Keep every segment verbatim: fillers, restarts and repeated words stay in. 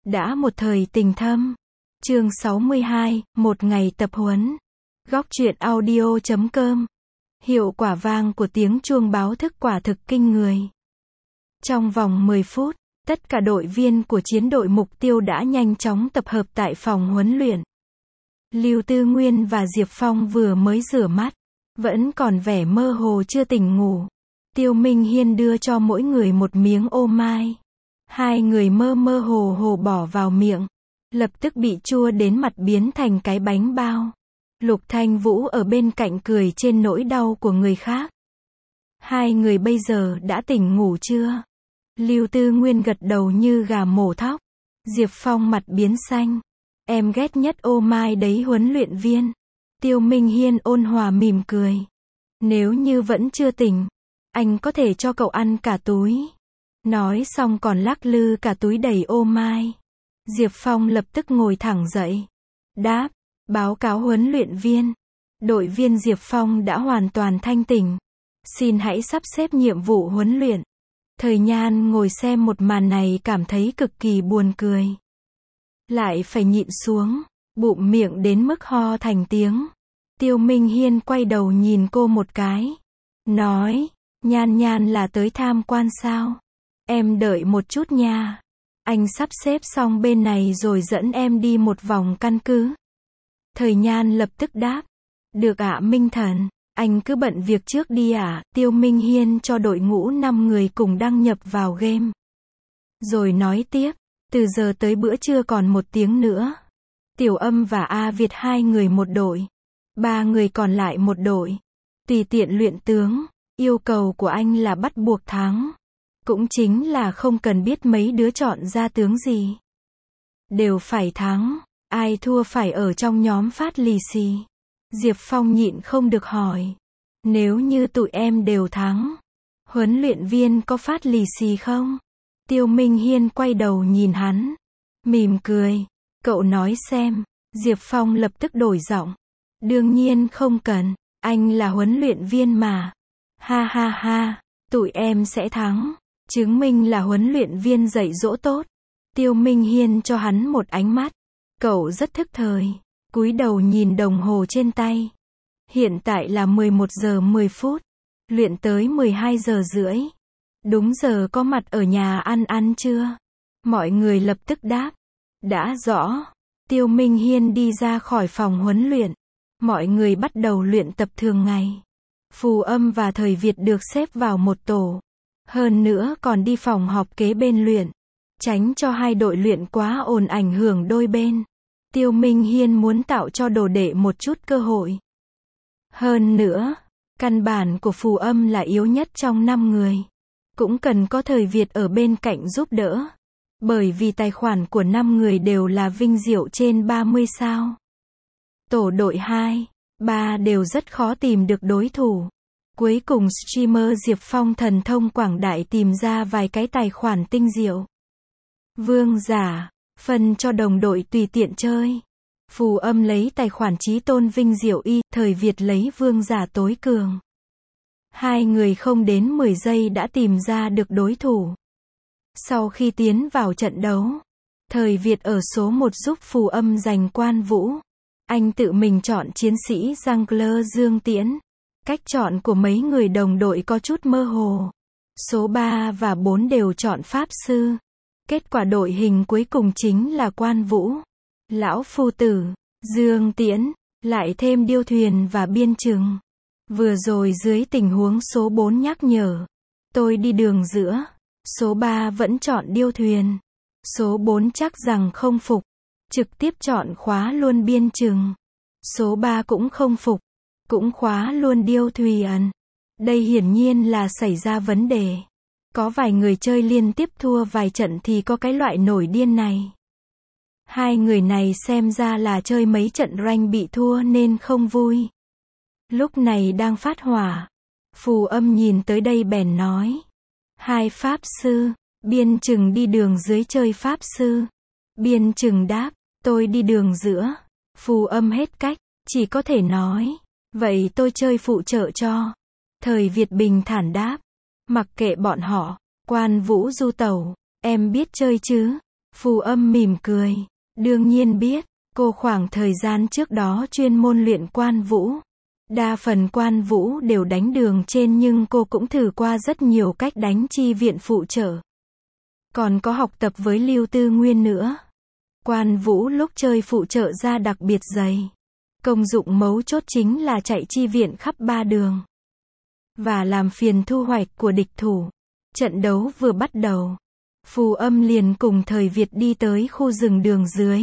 Đã một thời tình thâm. Chương sáu mươi hai, một ngày tập huấn. Góc truyện audio chấm com. Hiệu quả vang của tiếng chuông báo thức quả thực kinh người. Trong vòng mười phút, tất cả đội viên của chiến đội mục tiêu đã nhanh chóng tập hợp tại phòng huấn luyện. Lưu Tư Nguyên và Diệp Phong vừa mới rửa mắt, vẫn còn vẻ mơ hồ chưa tỉnh ngủ. Tiêu Minh Hiên đưa cho mỗi người một miếng ô mai. Hai người mơ mơ hồ hồ bỏ vào miệng, lập tức bị chua đến mặt biến thành cái bánh bao. Lục Thanh Vũ ở bên cạnh cười trên nỗi đau của người khác. Hai người bây giờ đã tỉnh ngủ chưa? Lưu Tư Nguyên gật đầu như gà mổ thóc. Diệp Phong mặt biến xanh. Em ghét nhất ô mai đấy huấn luyện viên. Tiêu Minh Hiên ôn hòa mỉm cười. Nếu như vẫn chưa tỉnh, anh có thể cho cậu ăn cả túi. Nói xong còn lắc lư cả túi đầy ô mai. Diệp Phong lập tức ngồi thẳng dậy. Đáp, báo cáo huấn luyện viên. Đội viên Diệp Phong đã hoàn toàn thanh tỉnh. Xin hãy sắp xếp nhiệm vụ huấn luyện. Thời Nhan ngồi xem một màn này cảm thấy cực kỳ buồn cười. Lại phải nhịn xuống, bụng miệng đến mức ho thành tiếng. Tiêu Minh Hiên quay đầu nhìn cô một cái. Nói, Nhan Nhan là tới tham quan sao? Em đợi một chút nha. Anh sắp xếp xong bên này rồi dẫn em đi một vòng căn cứ. Thời Nhan lập tức đáp. Được ạ Minh Thần, anh cứ bận việc trước đi ạ. Tiêu Minh Hiên cho đội ngũ năm người cùng đăng nhập vào game. Rồi nói tiếp, từ giờ tới bữa trưa còn một tiếng nữa. Tiểu Âm và A Việt hai người một đội. Ba người còn lại một đội. Tùy tiện luyện tướng, yêu cầu của anh là bắt buộc thắng. Cũng chính là không cần biết mấy đứa chọn ra tướng gì. Đều phải thắng, ai thua phải ở trong nhóm phát lì xì. Diệp Phong nhịn không được hỏi. Nếu như tụi em đều thắng, huấn luyện viên có phát lì xì không? Tiêu Minh Hiên quay đầu nhìn hắn, mỉm cười. Cậu nói xem. Diệp Phong lập tức đổi giọng. Đương nhiên không cần, anh là huấn luyện viên mà. Ha ha ha, tụi em sẽ thắng. Chứng minh là huấn luyện viên dạy dỗ tốt. Tiêu Minh Hiên cho hắn một ánh mắt. Cậu rất thức thời. Cúi đầu nhìn đồng hồ trên tay. Hiện tại là mười một giờ mười phút. Luyện tới mười hai giờ rưỡi. Đúng giờ có mặt ở nhà ăn ăn chưa? Mọi người lập tức đáp. Đã rõ. Tiêu Minh Hiên đi ra khỏi phòng huấn luyện. Mọi người bắt đầu luyện tập thường ngày. Phù Âm và Thời Việt được xếp vào một tổ. Hơn nữa còn đi phòng họp kế bên luyện. Tránh cho hai đội luyện quá ồn ảnh hưởng đôi bên. Tiêu Minh Hiên muốn tạo cho đồ đệ một chút cơ hội. Hơn nữa, căn bản của Phù Âm là yếu nhất trong năm người. Cũng cần có Thời Việt ở bên cạnh giúp đỡ. Bởi vì tài khoản của năm người đều là vinh diệu trên ba mươi sao. Tổ đội hai, ba đều rất khó tìm được đối thủ. Cuối cùng streamer Diệp Phong thần thông quảng đại tìm ra vài cái tài khoản tinh diệu. Vương giả, phân cho đồng đội tùy tiện chơi. Phù Âm lấy tài khoản Chí Tôn vinh diệu y, Thời Việt lấy vương giả tối cường. Hai người không đến mười giây đã tìm ra được đối thủ. Sau khi tiến vào trận đấu, Thời Việt ở số một giúp Phù Âm giành quan vũ. Anh tự mình chọn chiến sĩ Jungler Dương Tiễn. Cách chọn của mấy người đồng đội có chút mơ hồ. Số ba và bốn đều chọn Pháp Sư. Kết quả đội hình cuối cùng chính là Quan Vũ, Lão Phu Tử, Dương Tiễn, lại thêm Điêu Thuyền và Biên Trừng. Vừa rồi dưới tình huống số bốn nhắc nhở, tôi đi đường giữa. Số ba vẫn chọn Điêu Thuyền. Số bốn chắc rằng không phục. Trực tiếp chọn khóa luôn Biên Trừng. Số ba cũng không phục. Cũng khóa luôn Điêu Thuyền. Đây hiển nhiên là xảy ra vấn đề. Có vài người chơi liên tiếp thua vài trận thì có cái loại nổi điên này. Hai người này xem ra là chơi mấy trận rank bị thua nên không vui. Lúc này đang phát hỏa. Phù Âm nhìn tới đây bèn nói. Hai Pháp Sư. Biên Trừng đi đường dưới chơi Pháp Sư. Biên Trừng đáp. Tôi đi đường giữa. Phù Âm hết cách. Chỉ có thể nói. Vậy tôi chơi phụ trợ cho. Thời Việt bình thản đáp. Mặc kệ bọn họ. Quan Vũ du tẩu. Em biết chơi chứ? Phù Âm mỉm cười. Đương nhiên biết, cô khoảng thời gian trước đó chuyên môn luyện Quan Vũ. Đa phần Quan Vũ đều đánh đường trên nhưng cô cũng thử qua rất nhiều cách đánh chi viện phụ trợ. Còn có học tập với Lưu Tư Nguyên nữa. Quan Vũ lúc chơi phụ trợ ra đặc biệt dày. Công dụng mấu chốt chính là chạy chi viện khắp ba đường. Và làm phiền thu hoạch của địch thủ. Trận đấu vừa bắt đầu. Phù Âm liền cùng Thời Việt đi tới khu rừng đường dưới.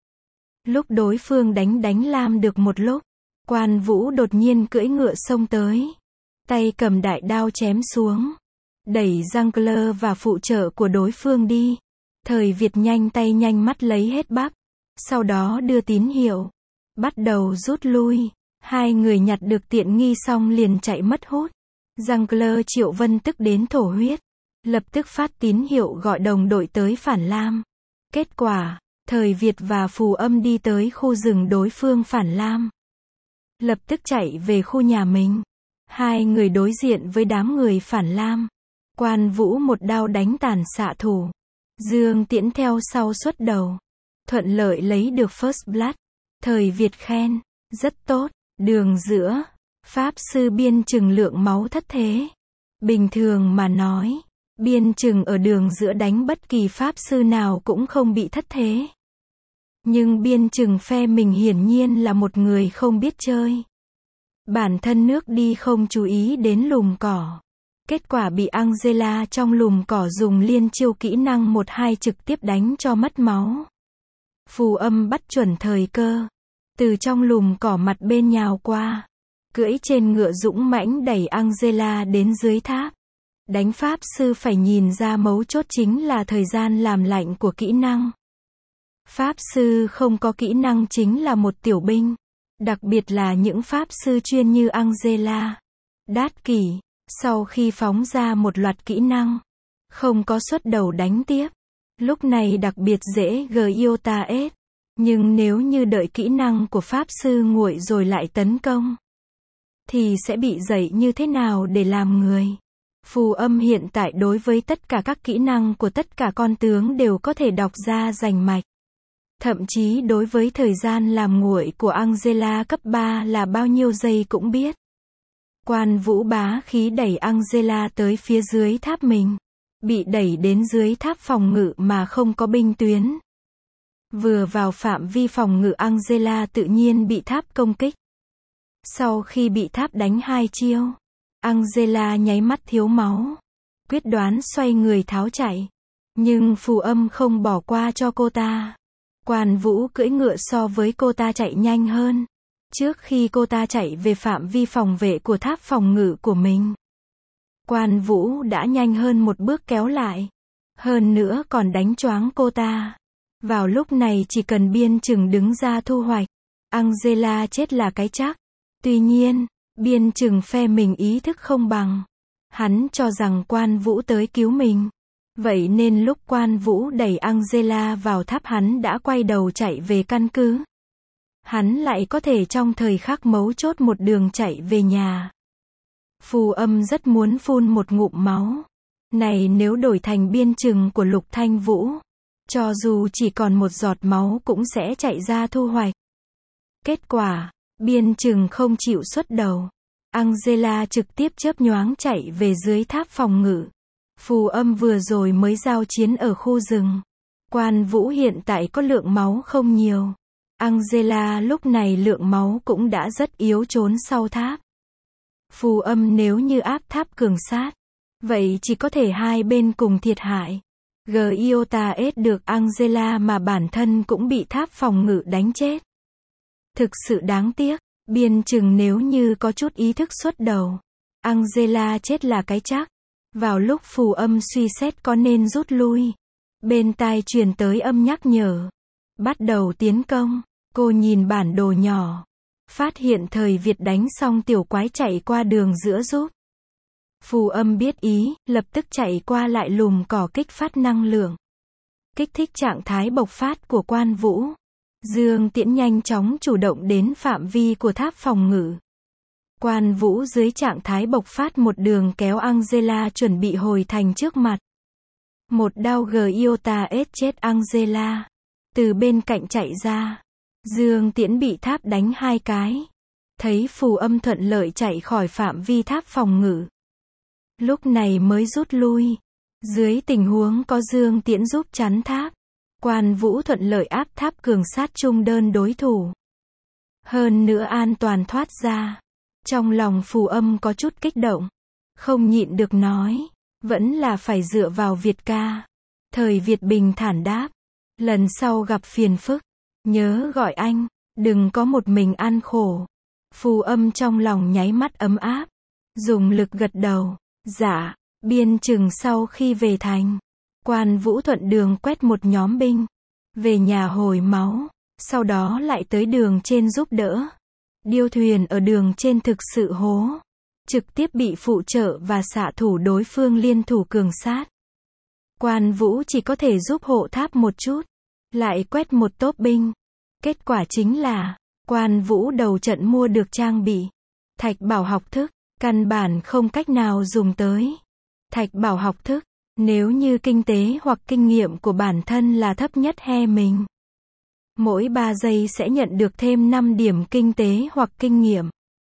Lúc đối phương đánh đánh lam được một lúc. Quan Vũ đột nhiên cưỡi ngựa xông tới. Tay cầm đại đao chém xuống. Đẩy jungler và phụ trợ của đối phương đi. Thời Việt nhanh tay nhanh mắt lấy hết bắp. Sau đó đưa tín hiệu. Bắt đầu rút lui. Hai người nhặt được tiện nghi xong liền chạy mất hút. Jungler Triệu Vân tức đến thổ huyết. Lập tức phát tín hiệu gọi đồng đội tới phản lam. Kết quả, Thời Việt và Phù Âm đi tới khu rừng đối phương phản lam. Lập tức chạy về khu nhà mình. Hai người đối diện với đám người phản lam. Quan Vũ một đao đánh tàn xạ thủ. Dương Tiễn theo sau xuất đầu. Thuận lợi lấy được First Blood. Thời Việt khen. Rất tốt. Đường giữa. Pháp sư biên chừng lượng máu thất thế. Bình thường mà nói. Biên chừng ở đường giữa đánh bất kỳ pháp sư nào cũng không bị thất thế. Nhưng biên chừng phe mình hiển nhiên là một người không biết chơi. Bản thân nước đi không chú ý đến lùm cỏ. Kết quả bị Angela trong lùm cỏ dùng liên chiêu kỹ năng một hai trực tiếp đánh cho mất máu. Phù Âm bắt chuẩn thời cơ. Từ trong lùm cỏ mặt bên nhào qua. Cưỡi trên ngựa dũng mãnh đẩy Angela đến dưới tháp. Đánh pháp sư phải nhìn ra mấu chốt chính là thời gian làm lạnh của kỹ năng. Pháp sư không có kỹ năng chính là một tiểu binh. Đặc biệt là những pháp sư chuyên như Angela. Đát kỷ. Sau khi phóng ra một loạt kỹ năng. Không có xuất đầu đánh tiếp. Lúc này đặc biệt dễ Giota S. Nhưng nếu như đợi kỹ năng của pháp sư nguội rồi lại tấn công. Thì sẽ bị dậy như thế nào để làm người. Phù Âm hiện tại đối với tất cả các kỹ năng của tất cả con tướng đều có thể đọc ra rành mạch. Thậm chí đối với thời gian làm nguội của Angela cấp ba là bao nhiêu giây cũng biết. Quan Vũ bá khí đẩy Angela tới phía dưới tháp mình. Bị đẩy đến dưới tháp phòng ngự mà không có binh tuyến. Vừa vào phạm vi phòng ngự Angela tự nhiên bị tháp công kích. Sau khi bị tháp đánh hai chiêu. Angela nháy mắt thiếu máu. Quyết đoán xoay người tháo chạy. Nhưng Phù Âm không bỏ qua cho cô ta. Quan Vũ cưỡi ngựa so với cô ta chạy nhanh hơn. Trước khi cô ta chạy về phạm vi phòng vệ của tháp phòng ngự của mình. Quan Vũ đã nhanh hơn một bước kéo lại. Hơn nữa còn đánh choáng cô ta. Vào lúc này chỉ cần biên chừng đứng ra thu hoạch. Angela chết là cái chắc. Tuy nhiên, biên chừng phe mình ý thức không bằng. Hắn cho rằng Quan Vũ tới cứu mình. Vậy nên lúc Quan Vũ đẩy Angela vào tháp hắn đã quay đầu chạy về căn cứ. Hắn lại có thể trong thời khắc mấu chốt một đường chạy về nhà. Phù Âm rất muốn phun một ngụm máu. Này nếu đổi thành biên chừng của Lục Thanh Vũ. Cho dù chỉ còn một giọt máu cũng sẽ chạy ra thu hoạch. Kết quả, biên chừng không chịu xuất đầu. Angela trực tiếp chớp nhoáng chạy về dưới tháp phòng ngự. Phù Âm vừa rồi mới giao chiến ở khu rừng. Quan Vũ hiện tại có lượng máu không nhiều. Angela lúc này lượng máu cũng đã rất yếu trốn sau tháp. Phù Âm nếu như áp tháp cường sát. Vậy chỉ có thể hai bên cùng thiệt hại. Giota S được Angela mà bản thân cũng bị tháp phòng ngự đánh chết. Thực sự đáng tiếc. Biên chừng nếu như có chút ý thức xuất đầu. Angela chết là cái chắc. Vào lúc Phù Âm suy xét có nên rút lui. Bên tai truyền tới âm nhắc nhở. Bắt đầu tiến công. Cô nhìn bản đồ nhỏ. Phát hiện Thời Việt đánh xong tiểu quái chạy qua đường giữa giúp. Phù Âm biết ý, lập tức chạy qua lại lùm cỏ kích phát năng lượng. Kích thích trạng thái bộc phát của Quan Vũ. Dương Tiễn nhanh chóng chủ động đến phạm vi của tháp phòng ngự. Quan Vũ dưới trạng thái bộc phát một đường kéo Angela chuẩn bị hồi thành trước mặt. Một đao Giota ết chết Angela. Từ bên cạnh chạy ra. Dương Tiễn bị tháp đánh hai cái. Thấy Phù Âm thuận lợi chạy khỏi phạm vi tháp phòng ngự. Lúc này mới rút lui. Dưới tình huống có Dương Tiễn giúp chắn tháp, Quan Vũ thuận lợi áp tháp cường sát chung đơn đối thủ. Hơn nữa an toàn thoát ra. Trong lòng Phù Âm có chút kích động. Không nhịn được nói. Vẫn là phải dựa vào Việt ca. Thời Việt bình thản đáp. Lần sau gặp phiền phức, nhớ gọi anh. Đừng có một mình ăn khổ. Phù Âm trong lòng nháy mắt ấm áp. Dùng lực gật đầu. Dạ. Biên chừng sau khi về thành, Quan Vũ thuận đường quét một nhóm binh. Về nhà hồi máu. Sau đó lại tới đường trên giúp đỡ. Điêu thuyền ở đường trên thực sự hố. Trực tiếp bị phụ trợ và xạ thủ đối phương liên thủ cường sát. Quan Vũ chỉ có thể giúp hộ tháp một chút. Lại quét một tốp binh. Kết quả chính là, Quan Vũ đầu trận mua được trang bị. Thạch bảo học thức, căn bản không cách nào dùng tới. Thạch bảo học thức, nếu như kinh tế hoặc kinh nghiệm của bản thân là thấp nhất he mình. Mỗi ba giây sẽ nhận được thêm năm điểm kinh tế hoặc kinh nghiệm.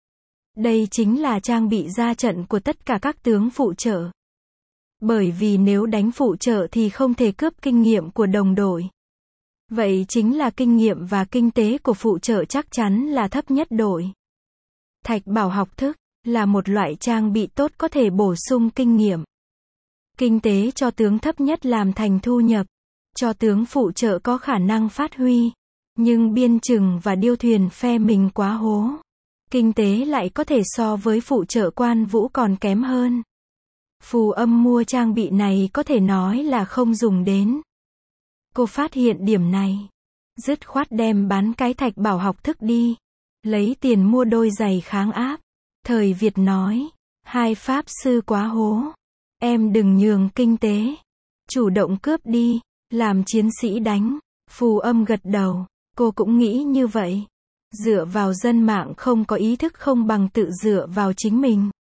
Đây chính là trang bị ra trận của tất cả các tướng phụ trợ. Bởi vì nếu đánh phụ trợ thì không thể cướp kinh nghiệm của đồng đội. Vậy chính là kinh nghiệm và kinh tế của phụ trợ chắc chắn là thấp nhất đội. Thạch bảo học thức là một loại trang bị tốt có thể bổ sung kinh nghiệm. Kinh tế cho tướng thấp nhất làm thành thu nhập. Cho tướng phụ trợ có khả năng phát huy. Nhưng biên chừng và điêu thuyền phe mình quá hố. Kinh tế lại có thể so với phụ trợ Quan Vũ còn kém hơn. Phù Âm mua trang bị này có thể nói là không dùng đến. Cô phát hiện điểm này. Dứt khoát đem bán cái thạch bảo học thức đi. Lấy tiền mua đôi giày kháng áp. Thời Việt nói. Hai pháp sư quá hố. Em đừng nhường kinh tế. Chủ động cướp đi. Làm chiến sĩ đánh. Phù Âm gật đầu. Cô cũng nghĩ như vậy. Dựa vào dân mạng không có ý thức không bằng tự dựa vào chính mình.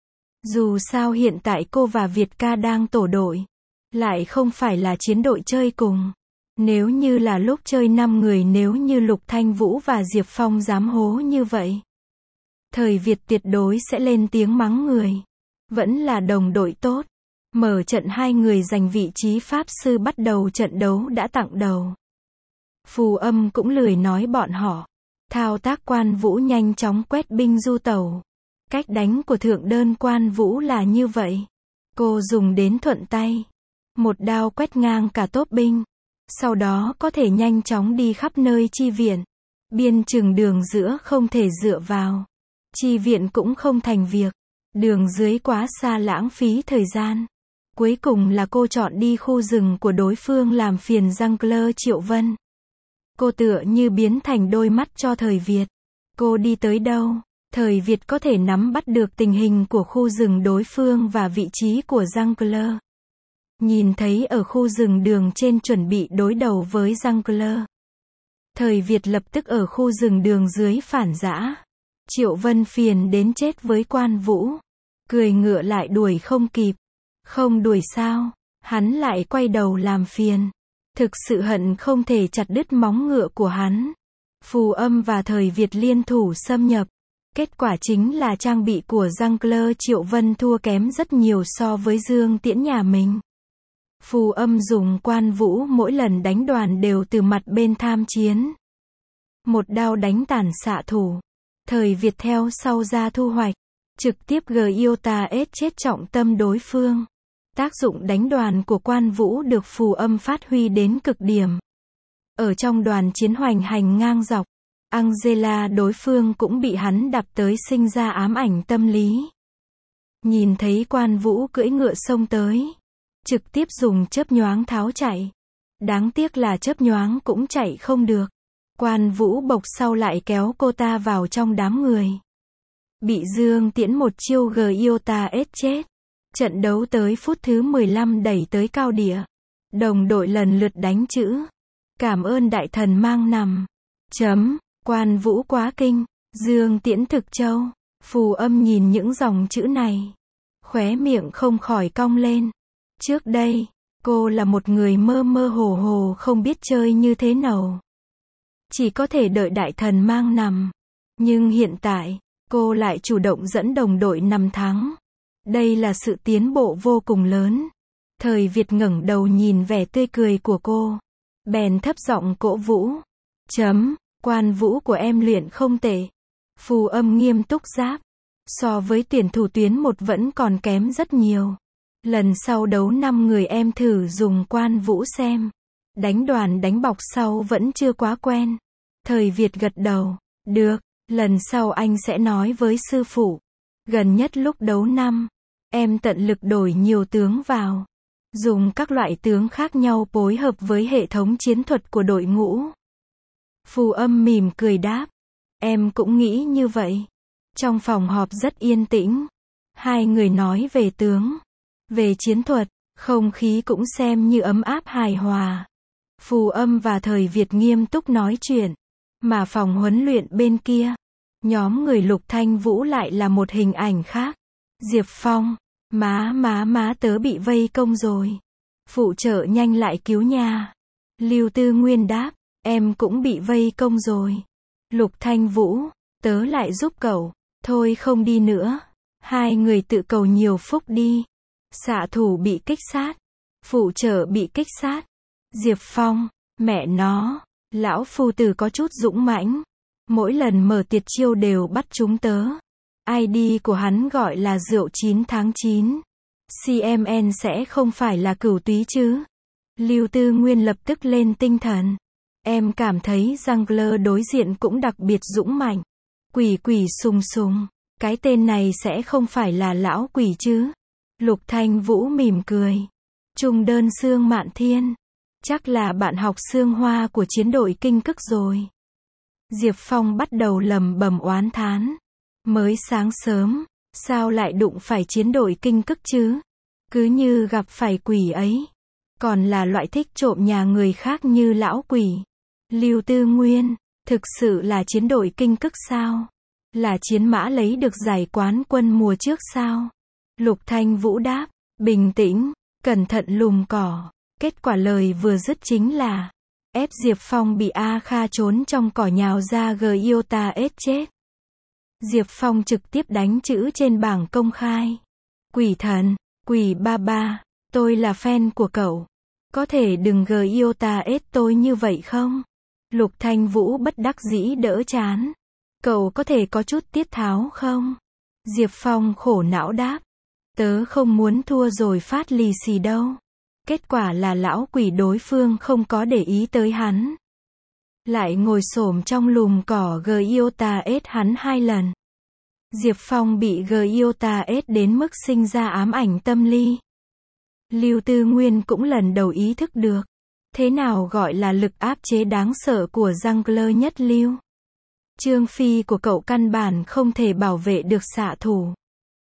Dù sao hiện tại cô và Việt ca đang tổ đội. Lại không phải là chiến đội chơi cùng. Nếu như là lúc chơi năm người nếu như Lục Thanh Vũ và Diệp Phong dám hố như vậy. Thời Việt tuyệt đối sẽ lên tiếng mắng người. Vẫn là đồng đội tốt. Mở trận hai người giành vị trí pháp sư bắt đầu trận đấu đã tặng đầu. Phù Âm cũng lười nói bọn họ. Thao tác Quan Vũ nhanh chóng quét binh du tẩu. Cách đánh của thượng đơn Quan Vũ là như vậy. Cô dùng đến thuận tay. Một đao quét ngang cả tốp binh. Sau đó có thể nhanh chóng đi khắp nơi chi viện. Biên chừng đường giữa không thể dựa vào. Chi viện cũng không thành việc. Đường dưới quá xa lãng phí thời gian. Cuối cùng là cô chọn đi khu rừng của đối phương làm phiền Jungler Triệu Vân. Cô tựa như biến thành đôi mắt cho Thời Việt. Cô đi tới đâu, Thời Việt có thể nắm bắt được tình hình của khu rừng đối phương và vị trí của Jungler. Nhìn thấy ở khu rừng đường trên chuẩn bị đối đầu với Jungler. Thời Việt lập tức ở khu rừng đường dưới phản giã. Triệu Vân phiền đến chết với Quan Vũ. Cười ngựa lại đuổi không kịp. Không đuổi sao, hắn lại quay đầu làm phiền. Thực sự hận không thể chặt đứt móng ngựa của hắn. Phù Âm và Thời Việt liên thủ xâm nhập. Kết quả chính là trang bị của Jungler Triệu Vân thua kém rất nhiều so với Dương Tiễn nhà mình. Phù Âm dùng Quan Vũ mỗi lần đánh đoàn đều từ mặt bên tham chiến. Một đao đánh tàn xạ thủ. Thời Việt theo sau ra thu hoạch. Trực tiếp Giota ết chết trọng tâm đối phương. Tác dụng đánh đoàn của Quan Vũ được Phù Âm phát huy đến cực điểm. Ở trong đoàn chiến hoành hành ngang dọc, Angela đối phương cũng bị hắn đạp tới sinh ra ám ảnh tâm lý. Nhìn thấy Quan Vũ cưỡi ngựa xông tới, trực tiếp dùng chớp nhoáng tháo chạy. Đáng tiếc là chớp nhoáng cũng chạy không được. Quan Vũ bộc sau lại kéo cô ta vào trong đám người. Bị Dương Tiễn một chiêu Giota ết chết. Trận đấu tới phút thứ mười lăm đẩy tới cao địa. Đồng đội lần lượt đánh chữ. Cảm ơn đại thần mang nằm. Chấm. Quan Vũ quá kinh. Dương Tiễn thực châu. Phù Âm nhìn những dòng chữ này. Khóe miệng không khỏi cong lên. Trước đây, Cô là một người mơ mơ hồ hồ không biết chơi như thế nào. Chỉ có thể đợi đại thần mang nằm. Nhưng hiện tại, cô lại chủ động dẫn đồng đội nằm thắng. Đây là sự tiến bộ vô cùng lớn. Thời Việt ngẩng đầu nhìn vẻ tươi cười của cô. Bèn thấp giọng cổ vũ. Chấm, quan vũ của em luyện không tệ. Phù Âm nghiêm túc đáp. So với tuyển thủ tuyến một vẫn còn kém rất nhiều. Lần sau đấu năm người em thử dùng quan vũ xem. Đánh đoàn đánh bọc sau vẫn chưa quá quen. Thời Việt gật đầu. Được, lần sau anh sẽ nói với sư phụ. Gần nhất lúc đấu năm, em tận lực đổi nhiều tướng vào. Dùng các loại tướng khác nhau phối hợp với hệ thống chiến thuật của đội ngũ. Phù Âm mỉm cười đáp. Em cũng nghĩ như vậy. Trong phòng họp rất yên tĩnh. Hai người nói về tướng, về chiến thuật, không khí cũng xem như ấm áp hài hòa. Phù Âm và Thời Việt nghiêm túc nói chuyện. Mà phòng huấn luyện bên kia, nhóm người Lục Thanh Vũ lại là một hình ảnh khác. Diệp Phong, má má má tớ bị vây công rồi. Phụ trợ nhanh lại cứu nha. Lưu Tư Nguyên đáp, em cũng bị vây công rồi. Lục Thanh Vũ, tớ lại giúp cậu. Thôi không đi nữa. Hai người tự cầu nhiều phúc đi. Xạ thủ bị kích sát. Phụ trợ bị kích sát. Diệp Phong, mẹ nó, lão phu tử có chút dũng mãnh. Mỗi lần mở tiệt chiêu đều bắt chúng tớ. i đê của hắn gọi là rượu chín tháng chín. xê em en sẽ không phải là Cửu Túy chứ? Lưu Tư Nguyên lập tức lên tinh thần. Em cảm thấy jungler đối diện cũng đặc biệt dũng mạnh. Quỷ quỷ sùng sùng. Cái tên này sẽ không phải là lão quỷ chứ? Lục Thanh Vũ mỉm cười. Trung đơn Sương Mạn Thiên. Chắc là bạn học Sương Hoa của chiến đội kinh cức rồi. Diệp Phong bắt đầu lầm bầm oán thán. Mới sáng sớm, sao lại đụng phải chiến đội kinh cức chứ? Cứ như gặp phải quỷ ấy. Còn là loại thích trộm nhà người khác như lão quỷ. Lưu Tư Nguyên, thực sự là chiến đội kinh cức sao? Là chiến mã lấy được giải quán quân mùa trước sao? Lục Thanh Vũ đáp, bình tĩnh, cẩn thận lùm cỏ. Kết quả lời vừa dứt chính là ép Diệp Phong bị A Kha trốn trong cỏ nhào ra Giota ết chết. Diệp Phong trực tiếp đánh chữ trên bảng công khai. Quỷ thần, quỷ ba ba, tôi là fan của cậu. Có thể đừng Giota ết tôi như vậy không? Lục Thanh Vũ bất đắc dĩ đỡ chán. Cậu có thể có chút tiết tháo không? Diệp Phong khổ não đáp. Tớ không muốn thua rồi phát lì xì đâu. Kết quả là lão quỷ đối phương không có để ý tới hắn. Lại ngồi xổm trong lùm cỏ Giota ết hắn hai lần. Diệp Phong bị Giota ết đến mức sinh ra ám ảnh tâm lý. Lưu Tư Nguyên cũng lần đầu ý thức được. Thế nào gọi là lực áp chế đáng sợ của jungler nhất lưu? Trương Phi của cậu căn bản không thể bảo vệ được xạ thủ.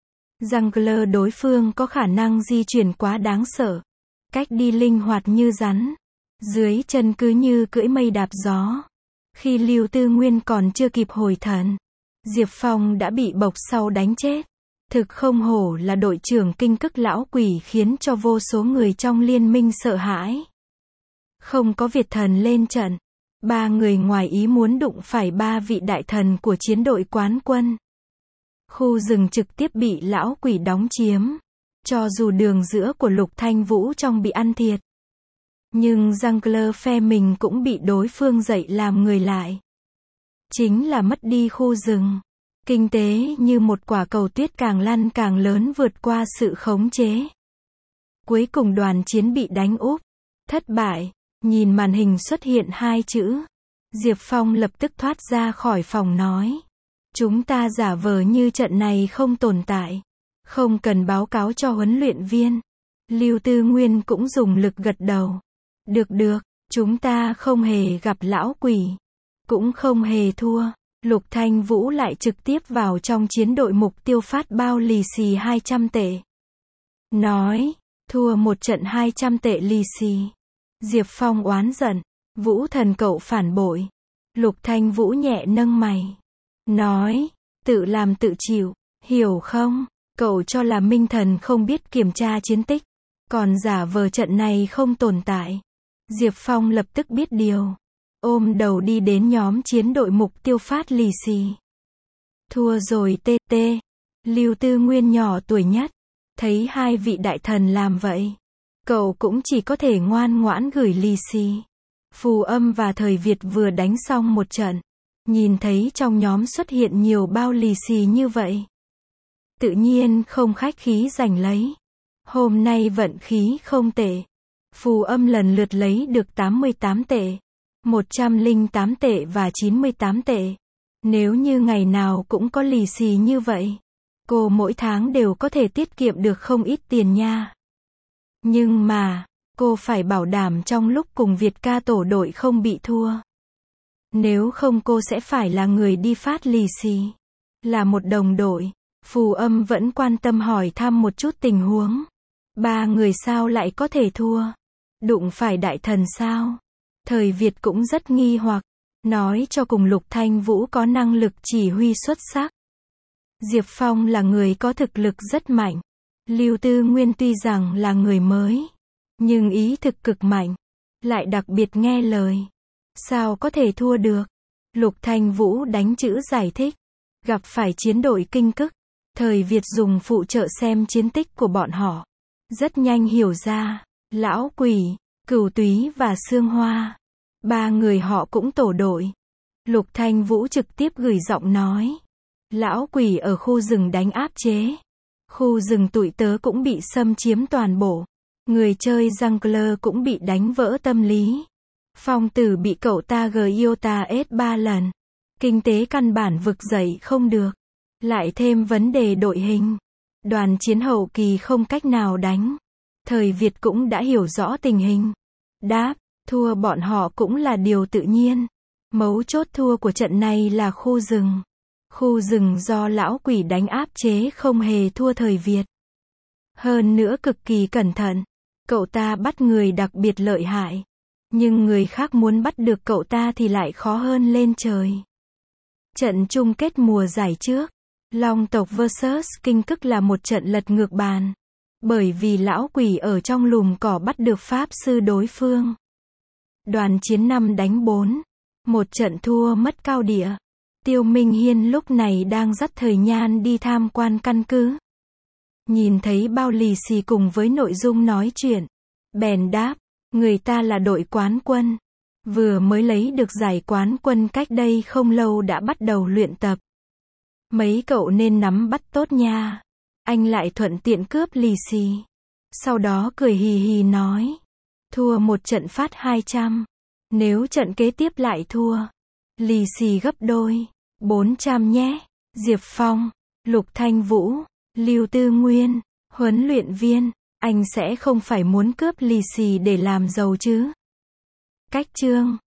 Jungler đối phương có khả năng di chuyển quá đáng sợ. Cách đi linh hoạt như rắn. Dưới chân cứ như cưỡi mây đạp gió. Khi Lưu Tư Nguyên còn chưa kịp hồi thần, Diệp Phong đã bị bộc sau đánh chết. Thực không hổ là đội trưởng kinh cức lão quỷ khiến cho vô số người trong liên minh sợ hãi. Không có Việt thần lên trận. Ba người ngoài ý muốn đụng phải ba vị đại thần của chiến đội quán quân. Khu rừng trực tiếp bị lão quỷ đóng chiếm. Cho dù đường giữa của Lục Thanh Vũ trong bị ăn thiệt. Nhưng jungler phe mình cũng bị đối phương dậy làm người lại. Chính là mất đi khu rừng. Kinh tế như một quả cầu tuyết càng lăn càng lớn vượt qua sự khống chế. Cuối cùng đoàn chiến bị đánh úp. Thất bại. Nhìn màn hình xuất hiện hai chữ. Diệp Phong lập tức thoát ra khỏi phòng nói. Chúng ta giả vờ như trận này không tồn tại. Không cần báo cáo cho huấn luyện viên. Lưu Tư Nguyên cũng dùng lực gật đầu. Được được, chúng ta không hề gặp lão quỷ. Cũng không hề thua. Lục Thanh Vũ lại trực tiếp vào trong chiến đội mục tiêu phát bao lì xì hai trăm tệ. Nói, thua một trận hai trăm tệ lì xì. Diệp Phong oán giận. Vũ thần cậu phản bội. Lục Thanh Vũ nhẹ nâng mày. Nói, tự làm tự chịu, hiểu không? Cậu cho là Minh Thần không biết kiểm tra chiến tích. còn giả vờ trận này không tồn tại. Diệp Phong lập tức biết điều, ôm đầu đi đến nhóm chiến đội mục tiêu phát lì xì. Thua rồi tê tê. Lưu Tư Nguyên nhỏ tuổi nhất, thấy hai vị đại thần làm vậy, cậu cũng chỉ có thể ngoan ngoãn gửi lì xì. Phù Âm và Thời Việt vừa đánh xong một trận, nhìn thấy trong nhóm xuất hiện nhiều bao lì xì như vậy, tự nhiên không khách khí giành lấy. Hôm nay vận khí không tệ. Phù Âm lần lượt lấy được tám mươi tám tệ, một trăm lẻ tám tệ và chín mươi tám tệ. Nếu như ngày nào cũng có lì xì như vậy, cô mỗi tháng đều có thể tiết kiệm được không ít tiền nha. Nhưng mà, cô phải bảo đảm trong lúc cùng Việt ca tổ đội không bị thua. Nếu không cô sẽ phải là người đi phát lì xì. Là một đồng đội, Phù Âm vẫn quan tâm hỏi thăm một chút tình huống. Ba người sao lại có thể thua? Đụng phải đại thần sao? Thời Việt cũng rất nghi hoặc, nói cho cùng Lục Thanh Vũ có năng lực chỉ huy xuất sắc. Diệp Phong là người có thực lực rất mạnh. Lưu Tư Nguyên tuy rằng là người mới, nhưng ý thực cực mạnh, lại đặc biệt nghe lời. Sao có thể thua được? Lục Thanh Vũ đánh chữ giải thích. Gặp phải chiến đội kinh cức, Thời Việt dùng phụ trợ xem chiến tích của bọn họ. Rất nhanh hiểu ra, Lão Quỷ, Cửu Túy và Sương Hoa, ba người họ cũng tổ đội. Lục Thanh Vũ trực tiếp gửi giọng nói. Lão Quỷ ở khu rừng đánh áp chế. Khu rừng tụi tớ cũng bị xâm chiếm toàn bộ. Người chơi jungler cũng bị đánh vỡ tâm lý. Phong Tử bị cậu ta Giota ép ba lần. Kinh tế căn bản vực dậy không được. Lại thêm vấn đề đội hình. Đoàn chiến hậu kỳ không cách nào đánh. Thời Việt cũng đã hiểu rõ tình hình. Đáp, thua bọn họ cũng là điều tự nhiên. Mấu chốt thua của trận này là khu rừng. Khu rừng do Lão Quỷ đánh áp chế không hề thua Thời Việt. Hơn nữa cực kỳ cẩn thận. Cậu ta bắt người đặc biệt lợi hại. Nhưng người khác muốn bắt được cậu ta thì lại khó hơn lên trời. Trận chung kết mùa giải trước, Long tộc versus Kinh Cức là một trận lật ngược bàn. Bởi vì Lão Quỷ ở trong lùm cỏ bắt được pháp sư đối phương. Đoàn chiến năm đánh bốn. Một trận thua mất cao địa. Tiêu Minh Hiên lúc này đang dắt Thời Nhan đi tham quan căn cứ. Nhìn thấy bao lì xì cùng với nội dung nói chuyện, bèn đáp, người ta là đội quán quân. Vừa mới lấy được giải quán quân cách đây không lâu đã bắt đầu luyện tập. Mấy cậu nên nắm bắt tốt nha. Anh lại thuận tiện cướp lì xì. Sau đó cười hì hì nói, thua một trận phát hai trăm. Nếu trận kế tiếp lại thua, lì xì gấp đôi, bốn trăm nhé. Diệp Phong, Lục Thanh Vũ, Lưu Tư Nguyên, huấn luyện viên, anh sẽ không phải muốn cướp lì xì để làm giàu chứ? Cách chương